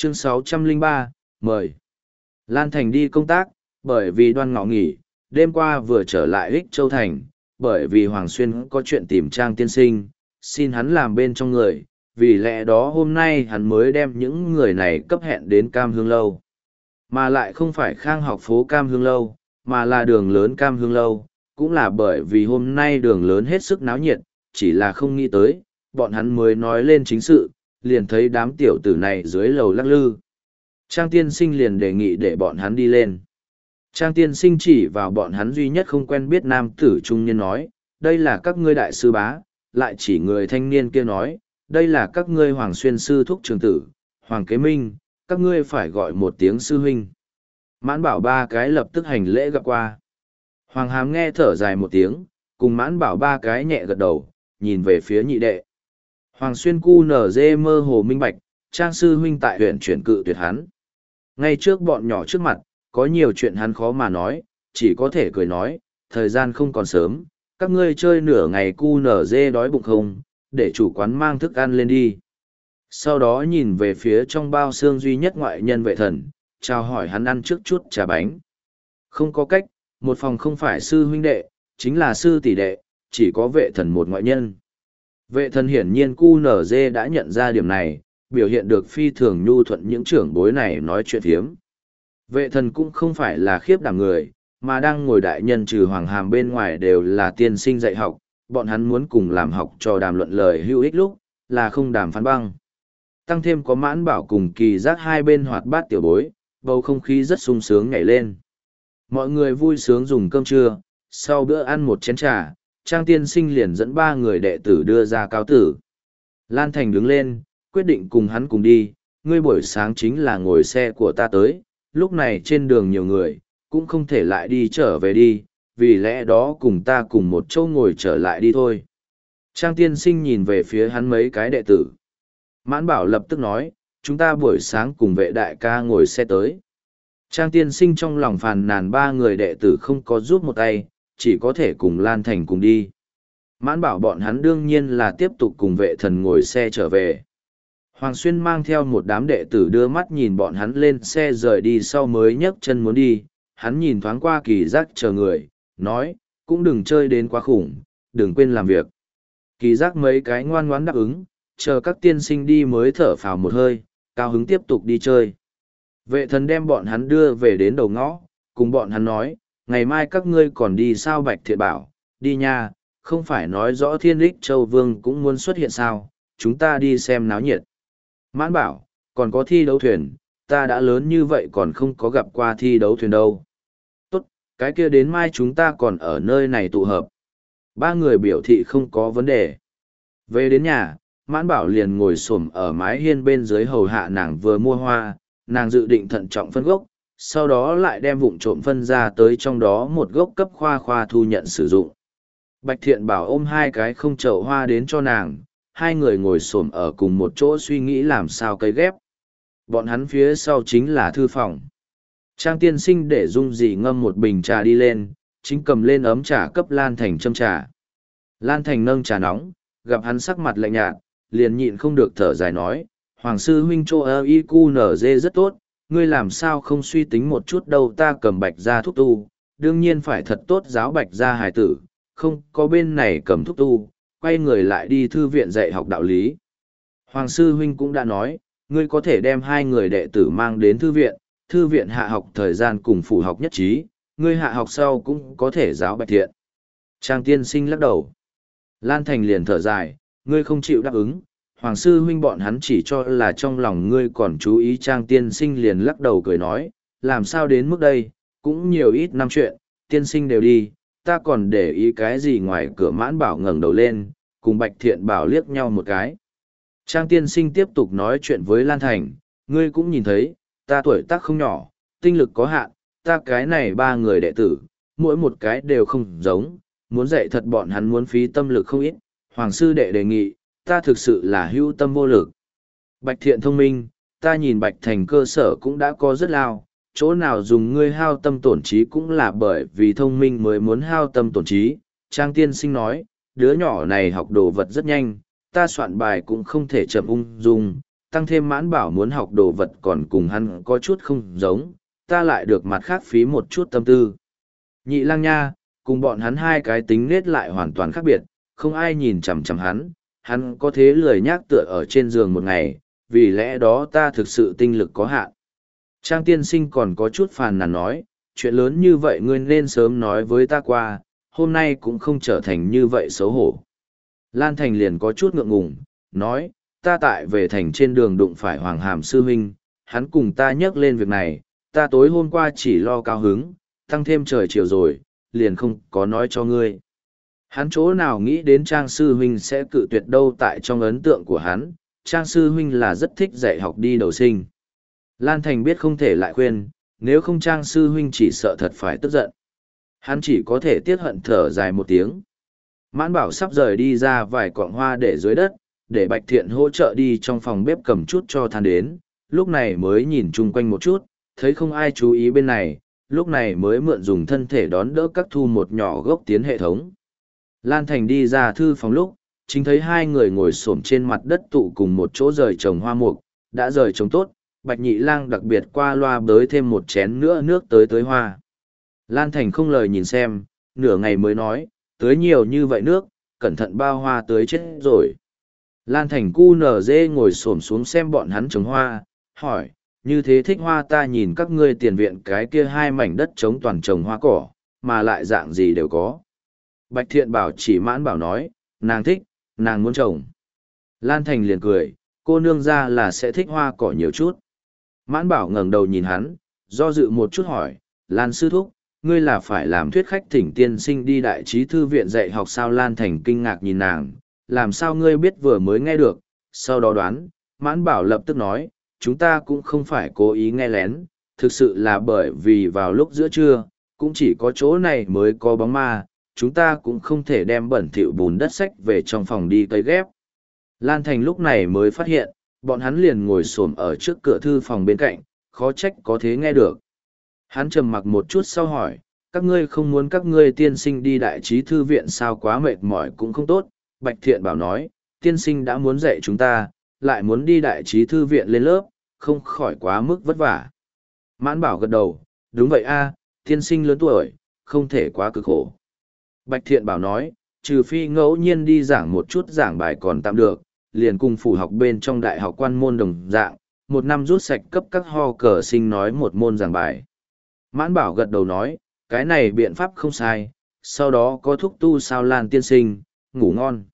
Chương 603, mời. Lan Thành đi công tác, bởi vì Đoan Ngọ nghỉ, đêm qua vừa trở lại Ích Châu Thành, bởi vì Hoàng Xuyên có chuyện tìm Trang tiên sinh, xin hắn làm bên trong người, vì lẽ đó hôm nay hắn mới đem những người này cấp hẹn đến Cam Hương Lâu. Mà lại không phải Khang Học phố Cam Hương Lâu, mà là đường lớn Cam Hương Lâu, cũng là bởi vì hôm nay đường lớn hết sức náo nhiệt, chỉ là không nghĩ tới, bọn hắn mới nói lên chính sự, liền thấy đám tiểu tử này dưới lầu lắc lư. Trang tiên sinh liền đề nghị để bọn hắn đi lên. Trang tiên sinh chỉ vào bọn hắn duy nhất không quen biết nam tử trung niên nói, đây là các ngươi đại sư bá, lại chỉ người thanh niên kia nói, đây là các ngươi Hoàng Xuyên sư thúc trường tử, Hoàng Kế Minh, các ngươi phải gọi một tiếng sư huynh. Mãn Bảo ba cái lập tức hành lễ gặp qua. Hoàng Hàm nghe thở dài một tiếng, cùng Mãn Bảo ba cái nhẹ gật đầu, nhìn về phía nhị đệ. Hoàng Xuyên cu nở dê mơ hồ minh bạch, Trang sư huynh tại huyện chuyển cự tuyệt hắn. Ngay trước bọn nhỏ trước mặt, có nhiều chuyện hắn khó mà nói, chỉ có thể cười nói, thời gian không còn sớm, các ngươi chơi nửa ngày cu nở dê đói bụng không, để chủ quán mang thức ăn lên đi. Sau đó nhìn về phía trong bao xương duy nhất ngoại nhân Vệ Thần, chào hỏi hắn ăn trước chút trà bánh. Không có cách, một phòng không phải sư huynh đệ, chính là sư tỷ đệ, chỉ có Vệ Thần một ngoại nhân. Vệ Thần hiển nhiên cu nở dê đã nhận ra điểm này, biểu hiện được phi thường nhu thuận những trưởng bối này nói chuyện thiếm. Vệ Thần cũng không phải là khiếp đảm người, mà đang ngồi đại nhân trừ Hoàng Hàm bên ngoài đều là tiên sinh dạy học, bọn hắn muốn cùng làm học trò đàm luận lời hữu ích lúc, là không đàm phán băng. Tăng thêm có Mãn Bảo cùng Kỳ Giác hai bên hoạt bát tiểu bối, bầu không khí rất sung sướng nhảy lên. Mọi người vui sướng dùng cơm trưa, sau bữa ăn một chén trà, Trang tiên sinh liền dẫn ba người đệ tử đưa ra cáo tử. Lan Thành đứng lên, quyết định cùng hắn cùng đi, ngươi buổi sáng chính là ngồi xe của ta tới, lúc này trên đường nhiều người, cũng không thể lại đi trở về đi, vì lẽ đó cùng ta cùng một chỗ ngồi trở lại đi thôi. Trang tiên sinh nhìn về phía hắn mấy cái đệ tử. Mãn Bảo lập tức nói, chúng ta buổi sáng cùng Vệ đại ca ngồi xe tới. Trang tiên sinh trong lòng phàn nàn ba người đệ tử không có giúp một tay, chỉ có thể cùng Lan Thành cùng đi. Mãn Bảo bọn hắn đương nhiên là tiếp tục cùng Vệ Thần ngồi xe trở về. Hoàng Xuyên mang theo một đám đệ tử đưa mắt nhìn bọn hắn lên xe rời đi sau mới nhấc chân muốn đi. Hắn nhìn thoáng qua Kỳ Giác chờ người, nói, cũng đừng chơi đến quá khủng, đừng quên làm việc. Kỳ Giác mấy cái ngoan ngoãn đáp ứng, chờ các tiên sinh đi mới thở phào một hơi, cao hứng tiếp tục đi chơi. Vệ Thần đem bọn hắn đưa về đến đầu ngõ, cùng bọn hắn nói, ngày mai các ngươi còn đi sao Bạch Thiện bảo, đi nha, không phải nói rõ Thiên Đích Châu Vương cũng muốn xuất hiện sao, chúng ta đi xem náo nhiệt. Mãn Bảo, còn có thi đấu thuyền, ta đã lớn như vậy còn không có gặp qua thi đấu thuyền đâu. Tốt, cái kia đến mai chúng ta còn ở nơi này tụ hợp. Ba người biểu thị không có vấn đề. Về đến nhà, Mãn Bảo liền ngồi xổm ở mái hiên bên dưới hầu hạ nàng vừa mua hoa, nàng dự định thận trọng phân gốc, sau đó lại đem vụn trộm phân ra tới trong đó một gốc cấp khoa khoa thu nhận sử dụng. Bạch Thiện Bảo ôm hai cái không chậu hoa đến cho nàng, hai người ngồi xổm ở cùng một chỗ suy nghĩ làm sao cấy ghép. Bọn hắn phía sau chính là thư phòng. Trang tiên sinh để Dung Dì ngâm một bình trà đi lên, chính cầm lên ấm trà cấp Lan Thành châm trà. Lan Thành nâng trà nóng, gặp hắn sắc mặt lạnh nhạt, liền nhịn không được thở dài nói, Hoàng sư huynh chô ơ y cu nở dê rất tốt, ngươi làm sao không suy tính một chút đâu, ta cầm Bạch gia thúc tu, đương nhiên phải thật tốt giáo Bạch gia hài tử, không có bên này cầm thúc tu, quay người lại đi thư viện dạy học đạo lý. Hoàng sư huynh cũng đã nói, ngươi có thể đem hai người đệ tử mang đến thư viện hạ học thời gian cùng phủ học nhất trí, ngươi hạ học sau cũng có thể giáo Bạch Thiện. Trang tiên sinh lắc đầu. Lan Thành liền thở dài, ngươi không chịu đáp ứng, Hoàng sư huynh bọn hắn chỉ cho là trong lòng ngươi còn chú ý. Trang tiên sinh liền lắc đầu cười nói, làm sao đến mức đây, cũng nhiều ít năm chuyện, tiên sinh đều đi, ta còn để ý cái gì ngoài cửa. Mãn Bảo ngẩng đầu lên, cùng Bạch Thiện Bảo liếc nhau một cái. Trang tiên sinh tiếp tục nói chuyện với Lan Thành, ngươi cũng nhìn thấy, ta tuổi tác không nhỏ, tinh lực có hạn, ta cái này ba người đệ tử, mỗi một cái đều không giống, muốn dạy thật bọn hắn muốn phí tâm lực không ít, Hoàng sư đệ đề nghị, ta thực sự là hữu tâm vô lực. Bạch Thiện thông minh, ta nhìn Bạch Thành cơ sở cũng đã có rất lao, chỗ nào dùng ngươi hao tâm tổn trí cũng là bởi vì thông minh mới muốn hao tâm tổn trí. Trang tiên sinh nói, đứa nhỏ này học đồ vật rất nhanh, ta soạn bài cũng không thể chậm ung dung, tăng thêm Mãn Bảo muốn học đồ vật còn cùng hắn có chút không giống, ta lại được mặt khác phí một chút tâm tư. Nhị lang nha, cùng bọn hắn hai cái tính nết lại hoàn toàn khác biệt, không ai nhìn chằm chằm hắn có thế lười nhác tựa ở trên giường một ngày, vì lẽ đó ta thực sự tinh lực có hạn. Trang tiên sinh còn có chút phàn nàn nói, chuyện lớn như vậy ngươi nên sớm nói với ta qua, hôm nay cũng không trở thành như vậy xấu hổ. Lan Thành liền có chút ngượng ngùng, nói, ta tại về thành trên đường đụng phải Hoàng Hàm sư huynh, hắn cùng ta nhắc lên việc này, ta tối hôm qua chỉ lo cao hứng, tăng thêm trời chiều rồi, liền không có nói cho ngươi. Hắn chỗ nào nghĩ đến Trang sư huynh sẽ cự tuyệt đâu, tại trong ấn tượng của hắn, Trang sư huynh là rất thích dạy học đi đầu sinh. Lan Thành biết không thể lại khuyên, nếu không Trang sư huynh chỉ sợ thật phải tức giận. Hắn chỉ có thể tiếc hận thở dài một tiếng. Mãn Bảo sắp rời đi ra vài cọng hoa để dưới đất, để Bạch Thiện hỗ trợ đi trong phòng bếp cầm chút cho than đến, lúc này mới nhìn chung quanh một chút, thấy không ai chú ý bên này, lúc này mới mượn dùng thân thể đón đỡ các thu một nhỏ gốc tiến hệ thống. Lan Thành đi ra thư phòng lúc, chính thấy hai người ngồi xổm trên mặt đất tụ cùng một chỗ rời trồng hoa mục, đã rời trồng tốt, Bạch Nhị Lang đặc biệt qua loa bới thêm một chén nữa nước tới hoa. Lan Thành không lời nhìn xem, nửa ngày mới nói, tưới nhiều như vậy nước, cẩn thận bao hoa tưới chết rồi. Lan Thành cu nở dê ngồi xổm xuống xem bọn hắn trồng hoa, hỏi, như thế thích hoa ta nhìn các ngươi tiền viện cái kia hai mảnh đất trống toàn trồng hoa cỏ, mà lại dạng gì đều có. Bạch Thiện Bảo chỉ Mãn Bảo nói, nàng thích, nàng muốn trồng. Lan Thành liền cười, cô nương ra là sẽ thích hoa cỏ nhiều chút. Mãn Bảo ngẩng đầu nhìn hắn, do dự một chút hỏi, Lan sư thúc, ngươi là phải làm thuyết khách thỉnh tiên sinh đi đại trí thư viện dạy học sao? Lan Thành kinh ngạc nhìn nàng, làm sao ngươi biết vừa mới nghe được, sau đó đoán, Mãn Bảo lập tức nói, chúng ta cũng không phải cố ý nghe lén, thực sự là bởi vì vào lúc giữa trưa, cũng chỉ có chỗ này mới có bóng ma, chúng ta cũng không thể đem bẩn thỉu bùn đất sách về trong phòng đi cấy ghép. Lan Thành lúc này mới phát hiện, bọn hắn liền ngồi xổm ở trước cửa thư phòng bên cạnh, khó trách có thế nghe được. Hắn trầm mặc một chút sau hỏi, các ngươi không muốn các ngươi tiên sinh đi đại trí thư viện sao? Quá mệt mỏi cũng không tốt. Bạch Thiện Bảo nói, tiên sinh đã muốn dạy chúng ta, lại muốn đi đại trí thư viện lên lớp, không khỏi quá mức vất vả. Mãn Bảo gật đầu, đúng vậy a, tiên sinh lớn tuổi, không thể quá cực khổ. Bạch Thiện Bảo nói, trừ phi ngẫu nhiên đi giảng một chút giảng bài còn tạm được, liền cùng phủ học bên trong đại học quan môn đồng dạng, một năm rút sạch cấp các ho cờ sinh nói một môn giảng bài. Mãn Bảo gật đầu nói, cái này biện pháp không sai, sau đó có thúc tu sao? Lan tiên sinh, ngủ ngon.